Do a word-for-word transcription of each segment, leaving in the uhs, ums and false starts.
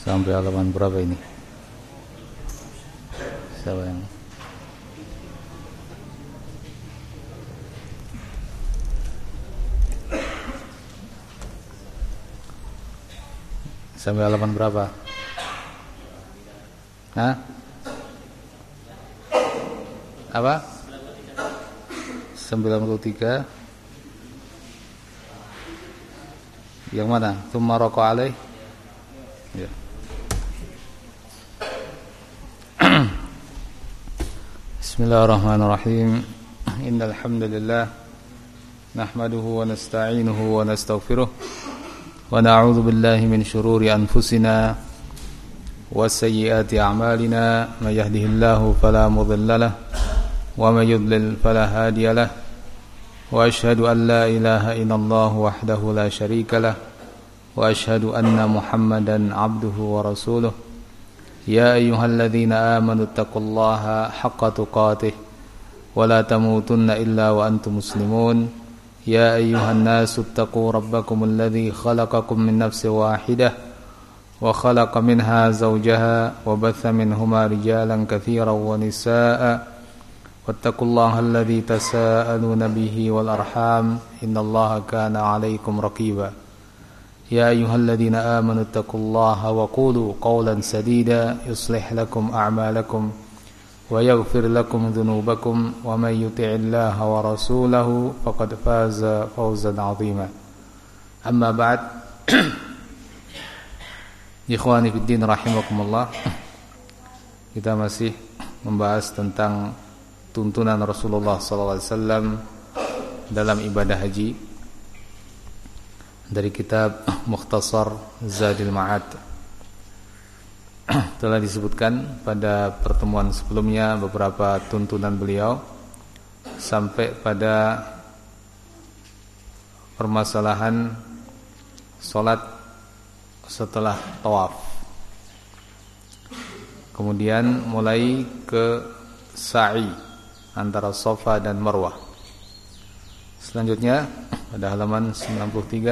Sampai halaman berapa ini? Siapa yang sampai halaman berapa? Hah? Apa? sembilan puluh tiga. Yang mana? Tsumma raqa alaih. Ya. Bismillahirrahmanirrahim. Innal hamdalillah nahmaduhu wa nasta'inuhu wa nastaghfiruh wa na'udzu billahi min shururi anfusina wa sayyiati a'malina may yahdihillahu fala mudilla lahu wa may yudlil fala hadiya lahu wa asyhadu an la ilaha illallah wahdahu la syarika lahu wa asyhadu anna Muhammadan 'abduhu wa rasuluh. Ya ayyuhalladzina amanu taqullaha haqqa tuqatih wa la tamutunna illa wa antum muslimun. Ya ayyuhan nasu taqu rabbakumul ladzi khalaqakum min nafsin wahidah wa khalaqa minha zawjaha wa batha minhuma rijalan katsiran wa nisaa'a wattaqullaha alladzi tasaaluna bihi wal arham innallaha kana 'alaikum raqiba. Ya ayyuhalladzina amanu taqullaha wa qulu qawlan sadida yuslih lakum a'malakum wa yaghfir lakum dhunubakum wa may yuti'illaha wa rasulahu faqad faza fawzan 'azima. Amma ba'd. Ikhwani fid din rahimakumullah. Kita masih membahas tentang tuntunan Rasulullah sallallahu alaihi wasallam dalam ibadah haji dari kitab Mukhtasar Zadil Ma'ad. Telah disebutkan pada pertemuan sebelumnya beberapa tuntunan beliau sampai pada permasalahan salat setelah tawaf. Kemudian mulai ke sa'i antara Safa dan Marwah. Selanjutnya pada halaman sembilan puluh tiga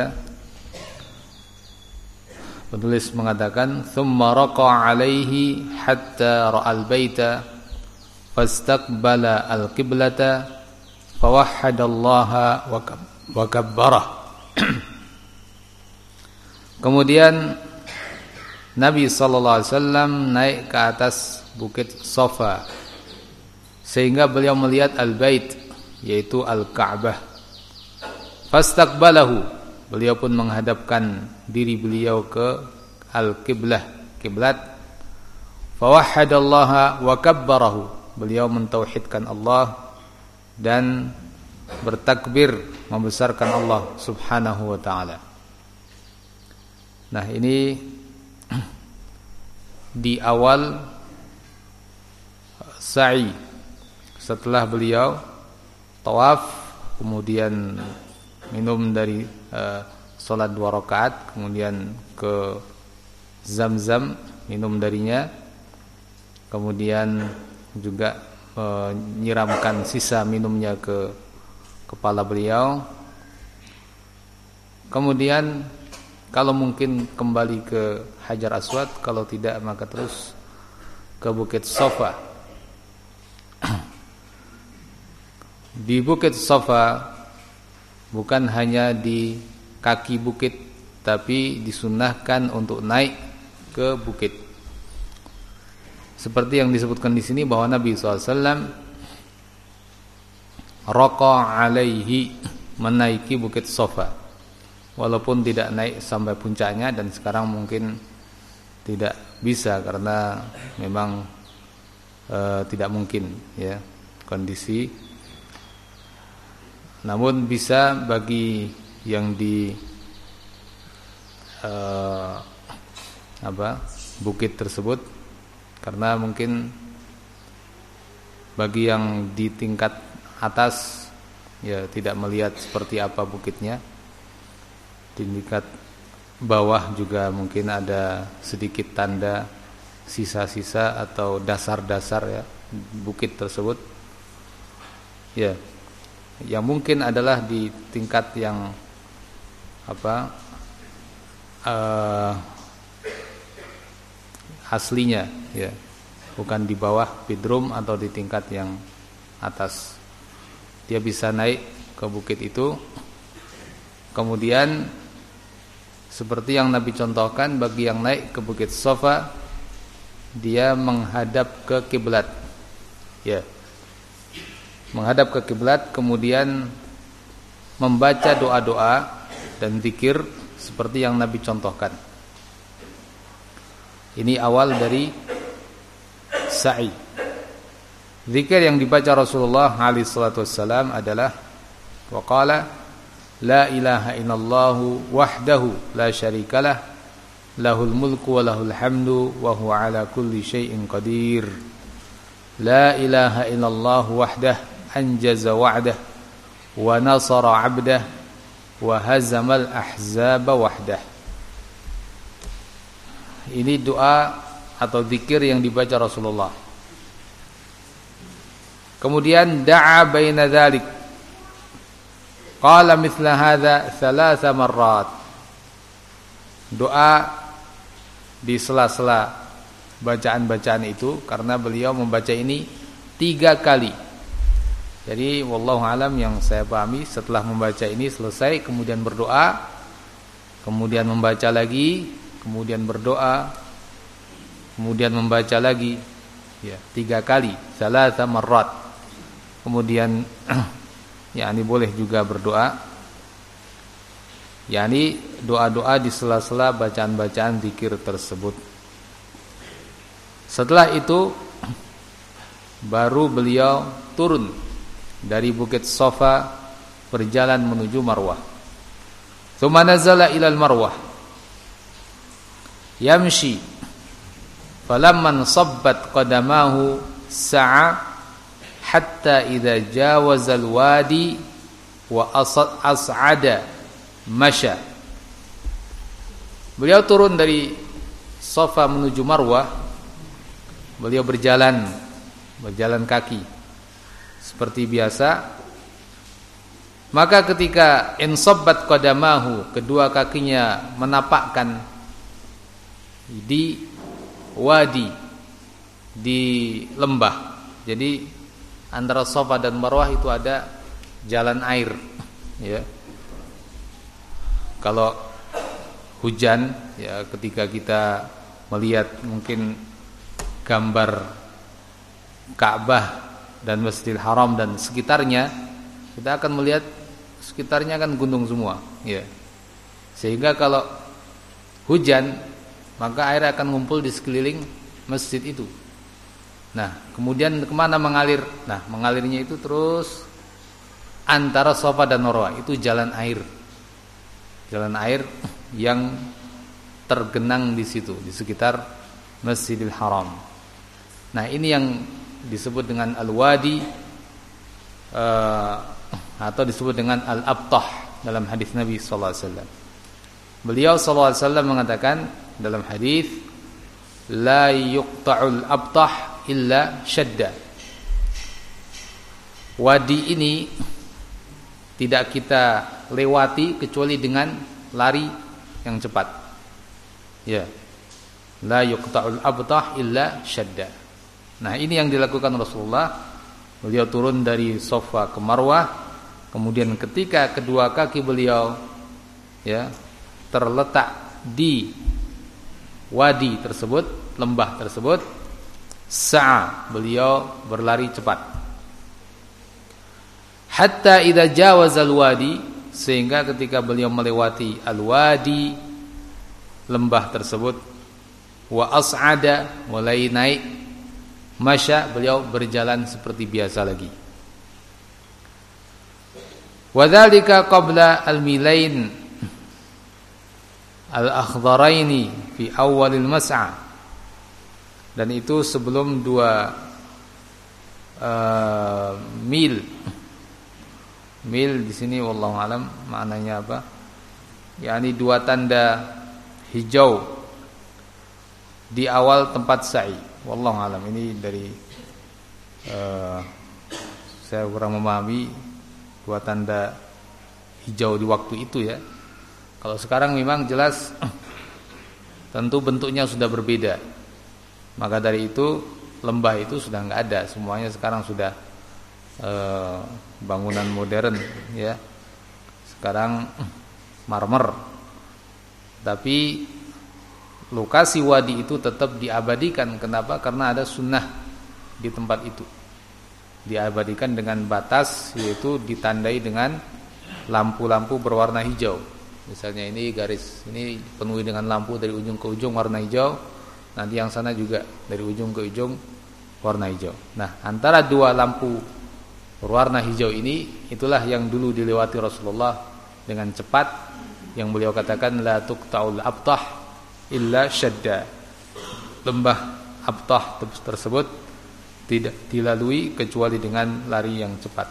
penulis mengatakan thumma raqa alaihi hatta ra'al baita fastaqbala al-qiblata fawahhadallaha wa kabbara. Kemudian Nabi sallallahu alaihi wasallam naik ke atas bukit Safa sehingga beliau melihat al-bait yaitu al-Ka'bah. Fastaqbalahu, beliau pun menghadapkan diri beliau ke al-qiblah, kiblat. Fawahhadallaha wa kabbarahu, beliau mentauhidkan Allah dan bertakbir membesarkan Allah Subhanahu wa taala. Nah, ini di awal sa'i setelah beliau tawaf, kemudian minum dari uh, salat dua rakaat, kemudian ke Zam-Zam minum darinya, kemudian juga menyiramkan uh, sisa minumnya ke kepala beliau. Kemudian kalau mungkin kembali ke Hajar Aswad, kalau tidak maka terus ke Bukit Safa. Di Bukit Safa bukan hanya di kaki bukit, tapi disunnahkan untuk naik ke bukit. Seperti yang disebutkan di sini bahwa Nabi sallallahu alaihi wasallam raqa alaihi, menaiki bukit Safa, walaupun tidak naik sampai puncaknya, dan sekarang mungkin tidak bisa karena memang e, tidak mungkin ya kondisi. Namun bisa bagi yang di uh, apa bukit tersebut, karena mungkin bagi yang di tingkat atas ya tidak melihat seperti apa bukitnya. Di tingkat bawah juga mungkin ada sedikit tanda sisa-sisa atau dasar-dasar ya bukit tersebut. Ya. Yang mungkin adalah di tingkat yang apa uh, aslinya, ya, bukan di bawah bidrum atau di tingkat yang atas. Dia bisa naik ke bukit itu, kemudian seperti yang Nabi contohkan, bagi yang naik ke bukit Safa, dia menghadap ke kiblat, ya, menghadap ke kiblat, kemudian membaca doa-doa dan zikir seperti yang Nabi contohkan. Ini awal dari sa'i. Zikir yang dibaca Rasulullah alaihi salatu wassalam adalah waqala la ilaha illallah wahdahu la syarikalah lahul mulku wa lahul hamdu wa huwa ala kulli syai'in qadir. La ilaha illallah wahdah anjaza wa'dah wa nasara 'abdah wa hazamal ahzaba wahdah. Ini doa atau zikir yang dibaca Rasulullah. Kemudian da'a baina dzalik. Qala mithla hadza thalatha marrat. Doa di sela-sela bacaan-bacaan itu, karena beliau membaca ini tiga kali. Jadi wallahu alam, yang saya pahami setelah membaca ini selesai kemudian berdoa, kemudian membaca lagi, kemudian berdoa, kemudian membaca lagi, ya, tiga kali, thalatha marrat. Kemudian ya, ini boleh juga berdoa, yakni doa-doa di sela-sela bacaan-bacaan zikir tersebut. Setelah itu baru beliau turun dari bukit Safa berjalan menuju Marwah. Tsumma nazala ila al-Marwah yamshi falamman sabbat qadamahu sa'a hatta idza jawaza al-wadi wa as'ada masya. Beliau turun dari Safa menuju Marwah, beliau berjalan berjalan kaki seperti biasa. Maka ketika insabbat qadamahu, kedua kakinya menapakkan di wadi, di lembah. Jadi antara Safa dan Marwah itu ada jalan air, ya. Kalau hujan, ya, ketika kita melihat mungkin gambar Ka'bah dan Masjidil Haram dan sekitarnya, kita akan melihat sekitarnya kan gunung semua, ya. Sehingga kalau hujan, maka air akan ngumpul di sekeliling masjid itu. Nah, kemudian kemana mengalir? Nah, mengalirnya itu terus antara Safa dan Marwah, itu jalan air. Jalan air yang tergenang di situ, di sekitar Masjidil Haram. Nah, ini yang disebut dengan al-wadi, uh, atau disebut dengan al-abtah dalam hadis Nabi sallallahu alaihi wasallam. Beliau sallallahu alaihi wasallam mengatakan dalam hadis, la yuqta'ul abtah illa syadda. Wadi ini tidak kita lewati kecuali dengan lari yang cepat, ya. La yuqta'ul abtah illa syadda. Nah, ini yang dilakukan Rasulullah. Beliau turun dari Safa ke Marwah, kemudian ketika kedua kaki beliau, ya, terletak di wadi tersebut, lembah tersebut, sa'a, beliau berlari cepat. Hatta idza jawaza al-wadi, sehingga ketika beliau melewati al-wadi, lembah tersebut, wa as'ada, mulai naik, masya, beliau berjalan seperti biasa lagi. Wa dzalika qabla al-milain al-akhdaraini fi awalil mas'a, dan itu sebelum dua uh, mil. Mil di sini wallahu alam maknanya apa? yakni dua tanda hijau di awal tempat sa'i. Wallahu alam, ini dari uh, saya kurang memahami dua tanda hijau di waktu itu, ya. Kalau sekarang memang jelas tentu bentuknya sudah berbeda, Maka dari itu lembah itu sudah nggak ada, semuanya sekarang sudah eh, bangunan modern ya. Sekarang marmer. Tapi lokasi wadi itu tetap diabadikan. Kenapa? Karena ada sunnah di tempat itu. Diabadikan dengan batas, yaitu ditandai dengan lampu-lampu berwarna hijau. Misalnya ini garis ini penuhi dengan lampu dari ujung ke ujung warna hijau. Nanti yang sana juga dari ujung ke ujung warna hijau. Nah, antara dua lampu berwarna hijau ini, itulah yang dulu dilewati Rasulullah dengan cepat, yang beliau katakan la tuqta'ul abtah illa syadda. Lembah abtah tersebut tidak dilalui kecuali dengan lari yang cepat.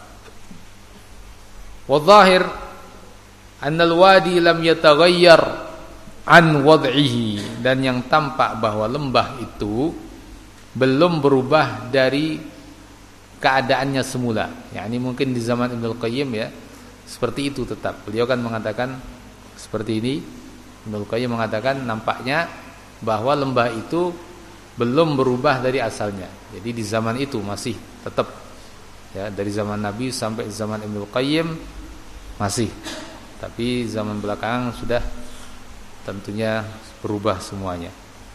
Wa dhahir anna al-wadi lam yataghayyar an wad'ihi, dan yang tampak bahwa lembah itu belum berubah dari keadaannya semula. Yani mungkin di zaman Ibnu Qayyim ya seperti itu tetap. Beliau kan mengatakan seperti ini. Ibnu Qayyim mengatakan nampaknya bahwa lembah itu belum berubah dari asalnya. Jadi di zaman itu masih tetap ya, dari zaman Nabi sampai zaman Ibnu Qayyim masih. Tapi zaman belakangan sudah tentunya berubah semuanya.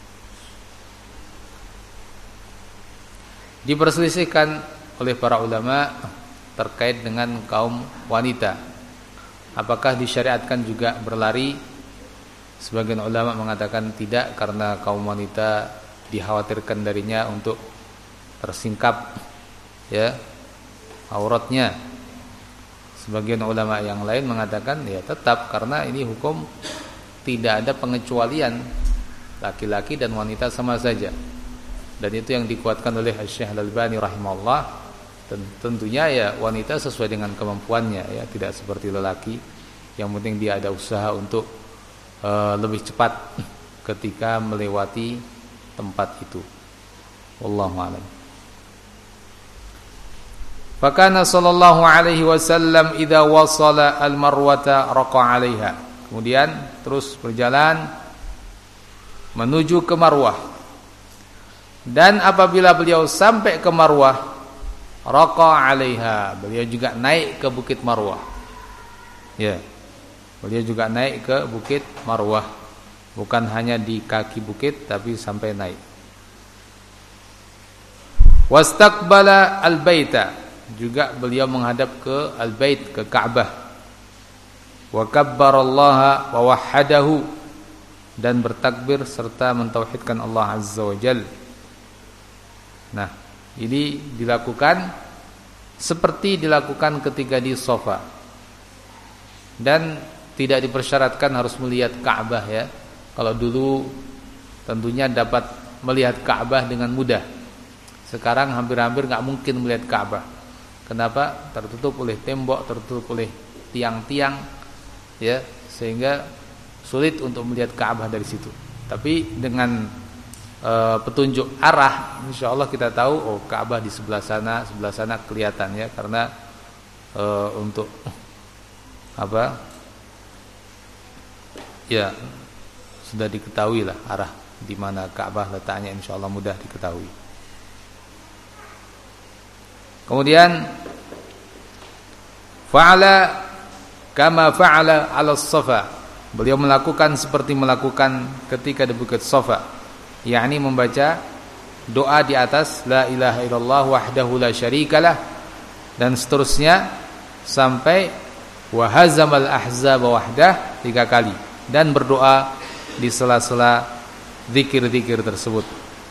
Diperselisihkan oleh para ulama terkait dengan kaum wanita. Apakah disyariatkan juga berlari? Sebagian ulama mengatakan tidak, karena kaum wanita dikhawatirkan darinya untuk tersingkap ya auratnya. Sebagian ulama yang lain mengatakan ya tetap, karena ini hukum tidak ada pengecualian, laki-laki dan wanita sama saja. Dan itu yang dikuatkan oleh Syekh Al-Albani rahimahullah. Tentunya ya wanita sesuai dengan kemampuannya ya, tidak seperti lelaki. Yang penting dia ada usaha untuk uh, lebih cepat ketika melewati tempat itu. Wallahu a'lam. Fakana sallallahu alaihi wasallam idza wasala al-marwata raqa 'alaiha. Kemudian terus berjalan menuju ke Marwah. Dan apabila beliau sampai ke Marwah, raqa 'alaiha, beliau juga naik ke Bukit Marwah. Ya. Beliau juga naik ke Bukit Marwah. Bukan hanya di kaki bukit, tapi sampai naik. Wastaqbala al-baita, juga beliau menghadap ke al-bait, ke Ka'bah. Wa kabbarallaha wa wahhadahu, dan bertakbir serta mentauhidkan Allah Azza wa Jalla. Nah, ini dilakukan seperti dilakukan ketika di Shafa. Dan tidak dipersyaratkan harus melihat Ka'bah ya. Kalau dulu tentunya dapat melihat Ka'bah dengan mudah. Sekarang hampir-hampir enggak mungkin melihat Ka'bah. Kenapa? Tertutup oleh tembok, tertutup oleh tiang-tiang ya, sehingga sulit untuk melihat Ka'bah dari situ. Tapi dengan e, petunjuk arah, insyaallah kita tahu oh Ka'bah di sebelah sana, sebelah sana kelihatan ya, karena e, untuk apa? Ya, sudah diketahui lah arah di mana Ka'bah letaknya, insyaallah mudah diketahui. Kemudian fa'ala kama fa'ala 'ala as-Safa. Beliau melakukan seperti melakukan ketika di Bukit Safa, yakni membaca doa di atas la ilaha illallah wahdahu la syarikalah dan seterusnya sampai wa hazamal ahzaba wahdah tiga kali, dan berdoa di sela-sela zikir-zikir tersebut.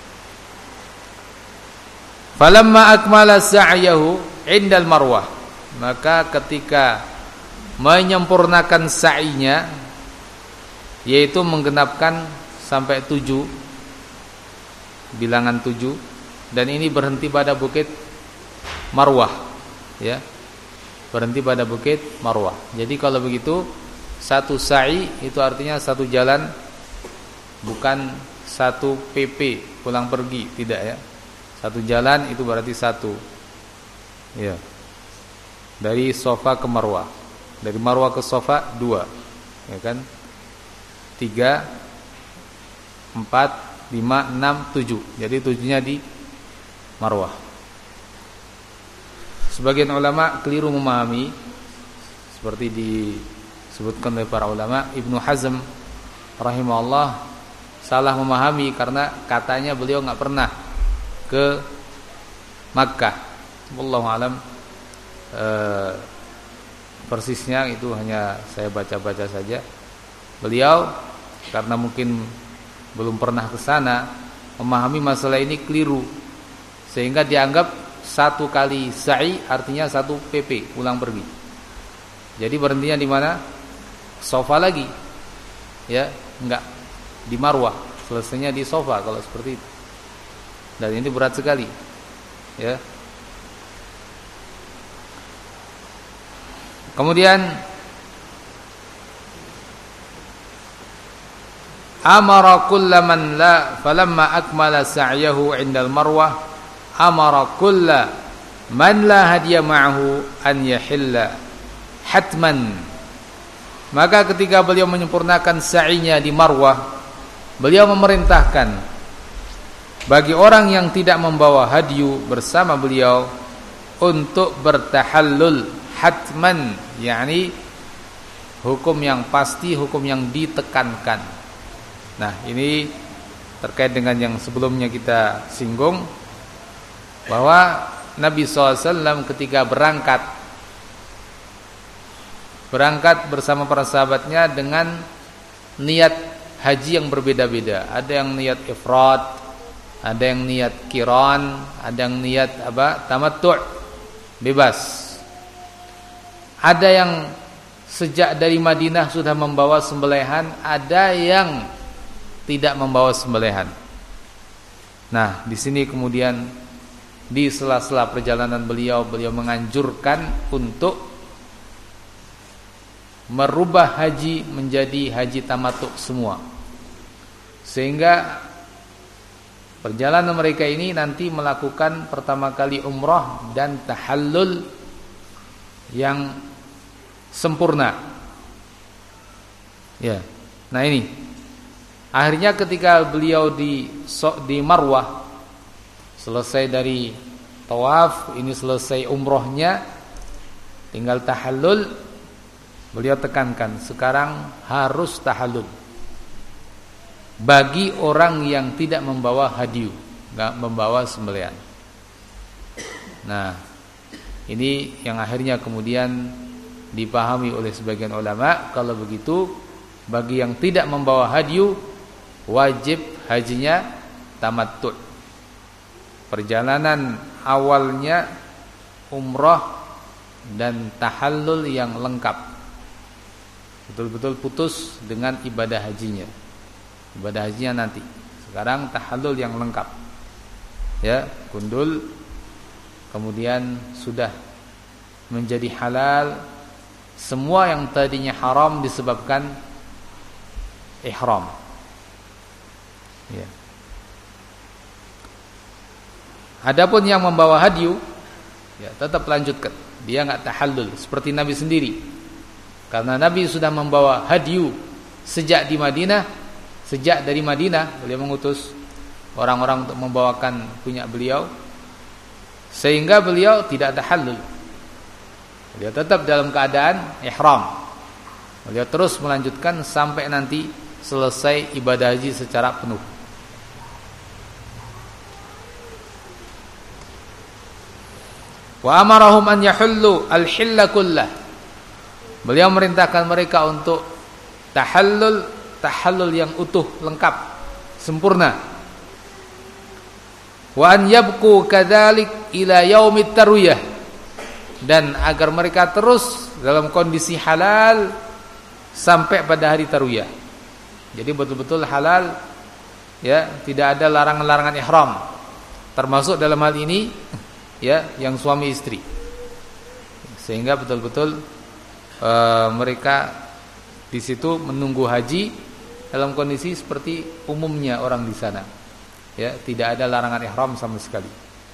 Falamma akmala sa'yahu indal marwah, maka ketika menyempurnakan sa'inya, yaitu menggenapkan sampai tujuh, bilangan tujuh, dan ini berhenti pada Bukit Marwah ya, berhenti pada Bukit Marwah. Jadi kalau begitu satu sa'i itu artinya satu jalan, bukan satu P P pulang pergi, tidak ya. Satu jalan itu berarti satu ya, dari Safa ke Marwah. Dari Marwah ke Safa dua ya kan, tiga, empat, lima, enam, tujuh. Jadi tujuhnya di Marwah. Sebagian ulama keliru memahami, seperti disebutkan oleh para ulama. Ibnu Hazm rahimahullah salah memahami karena katanya beliau enggak pernah ke Makkah. Wallahu alam, e, persisnya itu hanya saya baca-baca saja. Beliau karena mungkin belum pernah ke sana, memahami masalah ini keliru, sehingga dianggap satu kali sa'i artinya satu P P, pulang pergi. Jadi berhentinya di mana? Sofa lagi. Ya, enggak di Marwah, selesainya di Sofa kalau seperti itu. Dan ini berat sekali. Ya. Kemudian amara kullaman la falamma akmala sa'yahu 'indal Marwah amara kulla man la hadiya ma'ahu an yahilla hatman. Maka ketika beliau menyempurnakan sa'inya di Marwah, beliau memerintahkan bagi orang yang tidak membawa hadyu bersama beliau untuk bertahallul hatman, yakni hukum yang pasti, hukum yang ditekankan. Nah, ini terkait dengan yang sebelumnya kita singgung, bahwa Nabi shallallahu alaihi wasallam ketika berangkat berangkat bersama para sahabatnya dengan niat haji yang berbeda-beda. Ada yang niat ifrad, ada yang niat qiran, ada yang niat apa? Tamattu', bebas. Ada yang sejak dari Madinah sudah membawa sembelihan, ada yang tidak membawa sembelihan. Nah, di sini kemudian di sela-sela perjalanan beliau, beliau menganjurkan untuk merubah haji menjadi haji tamattu semua. Sehingga perjalanan mereka ini nanti melakukan pertama kali umrah dan tahallul yang sempurna. Ya. Nah, ini akhirnya ketika beliau di di Marwah, selesai dari tawaf, ini selesai umrohnya, tinggal tahallul. Beliau tekankan sekarang harus tahallul bagi orang yang tidak membawa hadyu, enggak membawa sembelihan. Nah, ini yang akhirnya kemudian dipahami oleh sebagian ulama, kalau begitu bagi yang tidak membawa hadyu wajib hajinya tamattu'. Perjalanan awalnya umrah dan tahallul yang lengkap, betul-betul putus dengan ibadah hajinya. Ibadah hajinya nanti. Sekarang tahallul yang lengkap. Ya, gundul, kemudian sudah menjadi halal. Semua yang tadinya haram disebabkan ihram. Ya. Adapun yang membawa hadyu, ya tetap lanjutkan. Dia enggak tahallul seperti Nabi sendiri. Karena Nabi sudah membawa hadyu sejak di Madinah, sejak dari Madinah beliau mengutus orang-orang untuk membawakan punya beliau, sehingga beliau tidak tahallul. Beliau tetap dalam keadaan ihram. Beliau terus melanjutkan sampai nanti selesai ibadah haji secara penuh. Wa amarahum an yahullu al-hilla kullah. Beliau merintahkan mereka untuk tahallul, tahallul yang utuh, lengkap, sempurna. Wa an yabqu kadzalik ila yaumit tarwiyah, dan agar mereka terus dalam kondisi halal sampai pada hari tarwiyah. Jadi betul-betul halal, ya, tidak ada larangan-larangan ihram. Termasuk dalam hal ini, ya, yang suami istri. Sehingga betul-betul e, mereka di situ menunggu haji dalam kondisi seperti umumnya orang di sana. Ya, tidak ada larangan ihram sama sekali.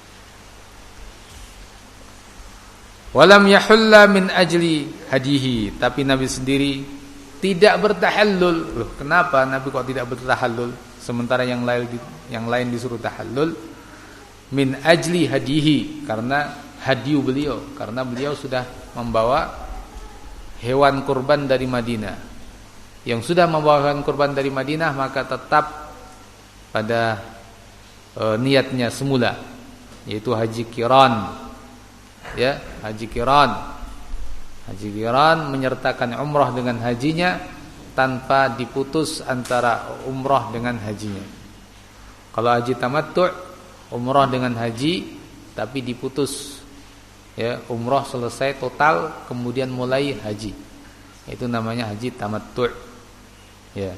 Walam yahulla min ajli hadihi, tapi Nabi sendiri tidak bertahallul. Loh, kenapa Nabi kok tidak bertahallul? sementara yang lain yang lain disuruh tahallul min ajli hadihi, karena hadiu beliau, karena beliau sudah membawa hewan kurban dari Madinah. Yang sudah membawa hewan kurban dari Madinah maka tetap pada e, niatnya semula, yaitu haji qiran. Ya, haji qiran. Haji qiran menyertakan umrah dengan hajinya tanpa diputus antara umrah dengan hajinya. Kalau haji tamattu', umrah dengan haji tapi diputus. Ya, umrah selesai total kemudian mulai haji. Itu namanya haji tamattu'. Ya.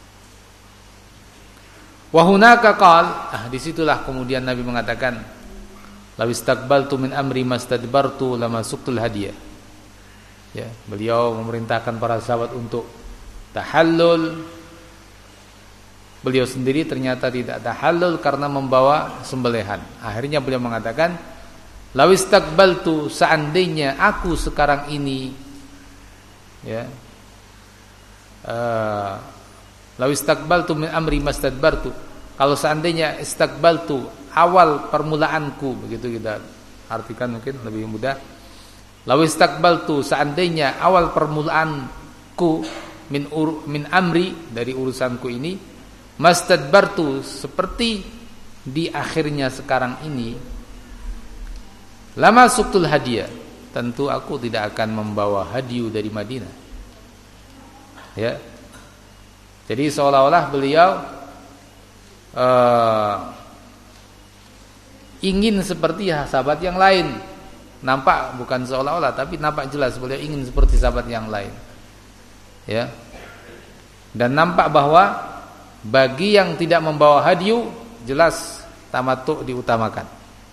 Wa hunaka qala, ah disitulah kemudian Nabi mengatakan, "Law istaqbaltu min amri mastadbartu lama suqtul hadiyah." Ya, beliau memerintahkan para sahabat untuk tahallul. Beliau sendiri ternyata tidak tahallul karena membawa sembelihan. Akhirnya beliau mengatakan, "Law istaqbaltu, seandainya aku sekarang ini ya uh, law istaqbaltu min amri mastadbartu." Kalau seandainya istaqbaltu, awal permulaanku, begitu kita artikan mungkin lebih mudah. Law istaqbaltu, seandainya awal permulaanku min ur, min amri, dari urusanku ini, mastadbartu, seperti di akhirnya sekarang ini, lama suktul hadiah, tentu aku tidak akan membawa hadiu dari Madinah. Ya. Jadi seolah-olah beliau uh, ingin seperti sahabat yang lain. Nampak, bukan seolah-olah, tapi nampak jelas beliau ingin seperti sahabat yang lain. Ya. Dan nampak bahwa bagi yang tidak membawa hadiu, jelas tamattu' diutamakan.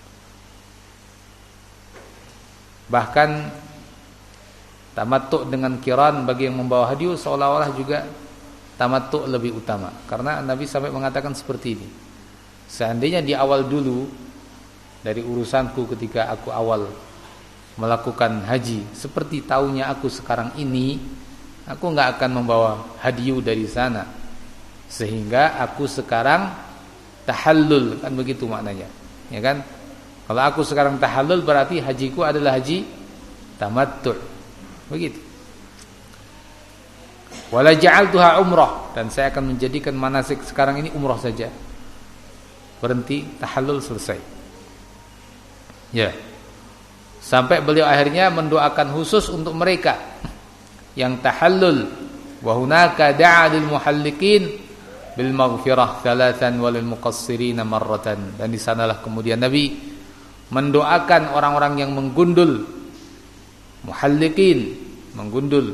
Bahkan tamattu' dengan qiran bagi yang membawa hadiu seolah-olah juga tamattu' lebih utama. Karena Nabi sampai mengatakan seperti ini, seandainya di awal dulu dari urusanku ketika aku awal melakukan haji, seperti tahunya aku sekarang ini, aku enggak akan membawa hadiu dari sana, sehingga aku sekarang tahallul, kan begitu maknanya, ya kan? Kalau aku sekarang tahallul berarti hajiku adalah haji tamattu', begitu. Wala ja'altuha umrah, dan saya akan menjadikan manasik sekarang ini umrah saja. Berhenti tahallul, selesai. Ya. Sampai beliau akhirnya mendoakan khusus untuk mereka yang tahallul. Wa hunaka da'a lil muhalliqin bil maghfirah thalathan walil muqassirin marratan. Dan di sanalah kemudian Nabi mendoakan orang-orang yang menggundul, muhalliqin, menggundul,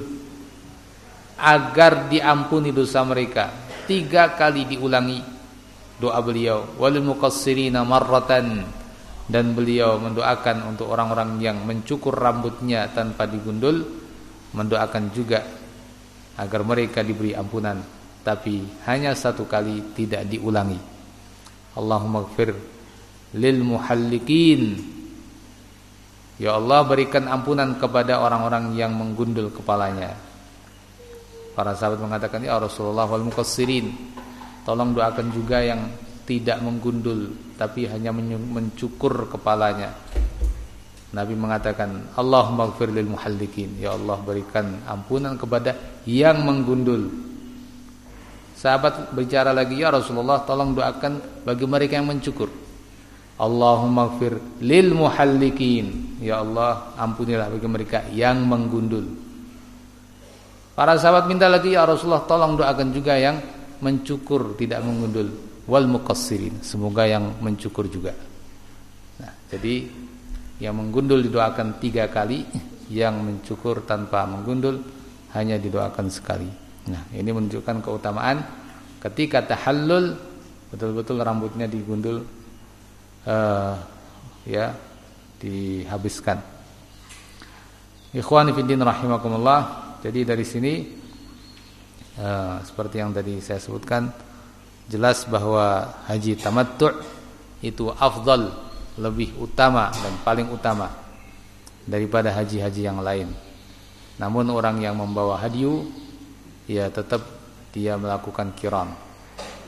agar diampuni dosa mereka. Tiga kali diulangi doa beliau, walil muqassirin marratan. Dan beliau mendoakan untuk orang-orang yang mencukur rambutnya tanpa digundul, mendoakan juga agar mereka diberi ampunan, tapi hanya satu kali, tidak diulangi. Allahumma ighfir lil muhalliqin, ya Allah berikan ampunan kepada orang-orang yang menggundul kepalanya. Para sahabat mengatakan, ya Rasulullah, wal muqassirin, tolong doakan juga yang tidak menggundul tapi hanya mencukur kepalanya. Nabi mengatakan, Allahumma ighfir lil muhalliqin, ya Allah berikan ampunan kepada yang menggundul. Sahabat bicara lagi, ya Rasulullah tolong doakan bagi mereka yang mencukur. Allahumma ighfir lil muhalliqin, ya Allah ampunilah bagi mereka yang menggundul. Para sahabat minta lagi, ya Rasulullah tolong doakan juga yang mencukur, tidak menggundul. Wal muqassirin, semoga yang mencukur juga. Nah, jadi yang menggundul didoakan tiga kali, yang mencukur tanpa menggundul hanya didoakan sekali. Nah, ini menunjukkan keutamaan ketika tahallul betul-betul rambutnya digundul, uh, ya, dihabiskan. Ikhwani fiddin rahimakumullah. Jadi dari sini uh, seperti yang tadi saya sebutkan, jelas bahwa haji tamattu' itu afdal, lebih utama dan paling utama daripada haji-haji yang lain. Namun orang yang membawa hadiu, ya tetap dia melakukan qiran.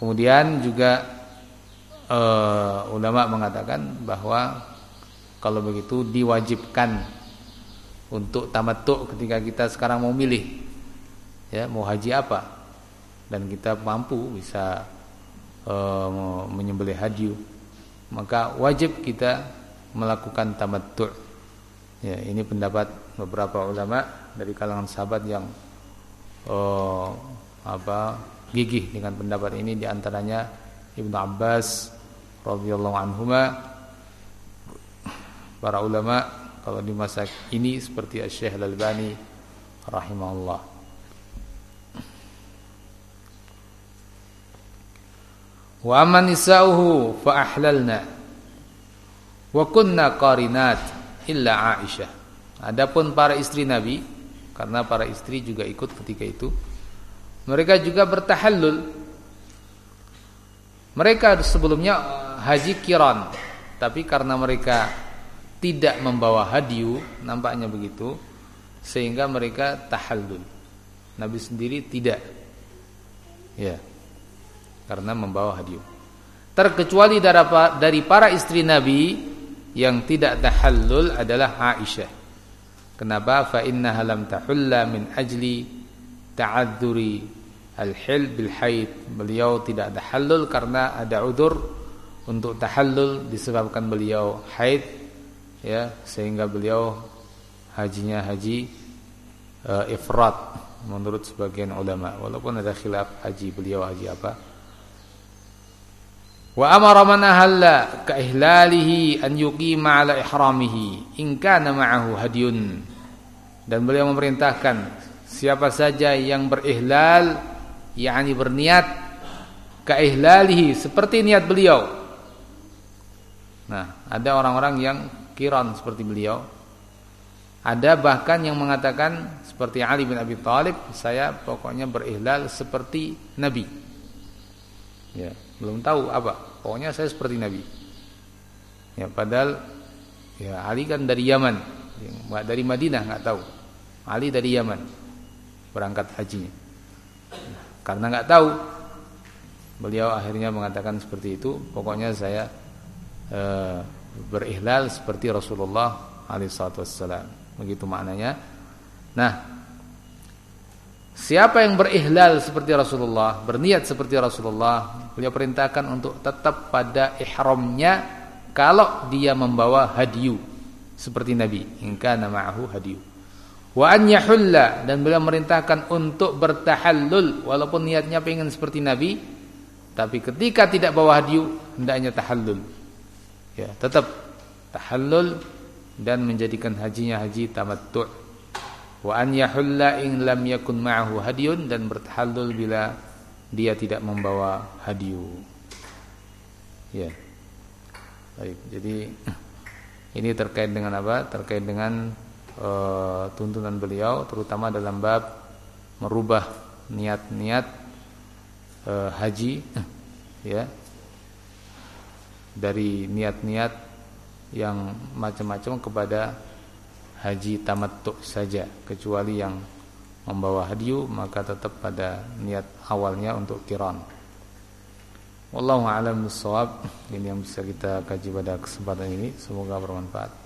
Kemudian juga uh, ulama mengatakan bahwa kalau begitu diwajibkan untuk tamattu ketika kita sekarang mau milih, ya mau haji apa, dan kita mampu bisa uh, menyembelih hadyu, maka wajib kita melakukan tamattu. Ya, ini pendapat beberapa ulama dari kalangan sahabat yang uh, apa gigih dengan pendapat ini, di antaranya Ibnu Abbas radhiyallahu anhuma. Para ulama kalau di masa ini seperti Syekh Al-Albani rahimahullah. Wa amman nisa'uhu fa ahlalna wa kunna qarinat illa Aisyah. Adapun para istri Nabi, karena para istri juga ikut ketika itu, mereka juga bertahallul. Mereka sebelumnya haji qiran, tapi karena mereka tidak membawa hadyu, nampaknya begitu, sehingga mereka tahallul. Nabi sendiri tidak, ya, karena membawa hadyu. Terkecuali dari para istri Nabi yang tidak tahallul adalah Aisyah. Kenapa? Fa innaha lam tahulla min ajli ta'adzuri al-hil bil haid. Beliau tidak tahallul karena ada udzur untuk tahallul, disebabkan beliau haid, ya, sehingga beliau hajinya haji uh, ifrat menurut sebagian ulama, walaupun ada khilaf haji beliau haji apa. Wa amara man ahalla ka ihlalihi an yuqima ala ihramihi in kana ma'ahu hadyun. Dan beliau memerintahkan siapa saja yang berihlal, yakni berniat ka ihlalihi, seperti niat beliau. Nah, ada orang-orang yang qiran seperti beliau. Ada bahkan yang mengatakan seperti Ali bin Abi Thalib, saya pokoknya berihlal seperti Nabi. Ya, belum tahu apa, pokoknya saya seperti Nabi. Ya, padahal ya Ali kan dari Yaman, dari Madinah nggak tahu. Ali dari Yaman berangkat hajinya. Karena nggak tahu, beliau akhirnya mengatakan seperti itu. Pokoknya saya e, berihlal seperti Rasulullah alaihi wasallam. Begitu maknanya. Nah, siapa yang berihlal seperti Rasulullah, berniat seperti Rasulullah, beliau perintahkan untuk tetap pada ihramnya kalau dia membawa hadyu seperti Nabi, in kana ma'ahu hadyu. Wa an yahulla, dan beliau merintahkan untuk bertahallul walaupun niatnya pengen seperti Nabi, tapi ketika tidak bawa hadyu hendaknya tahallul. Ya, tetap tahallul dan menjadikan hajinya haji tamattu'. Wa an yahulla in lam yakun ma'ahu hadyun, dan bertahallul bila dia tidak membawa hadyu. Ya. Baik, jadi ini terkait dengan apa? Terkait dengan uh, tuntunan beliau, terutama dalam bab merubah niat-niat uh, haji, ya, dari niat-niat yang macam-macam kepada haji tamattu saja, kecuali yang membawa hadyu maka tetap pada niat awalnya untuk qiran. Wallahu a'lam bissawab. Ini yang bisa kita kaji pada kesempatan ini, semoga bermanfaat.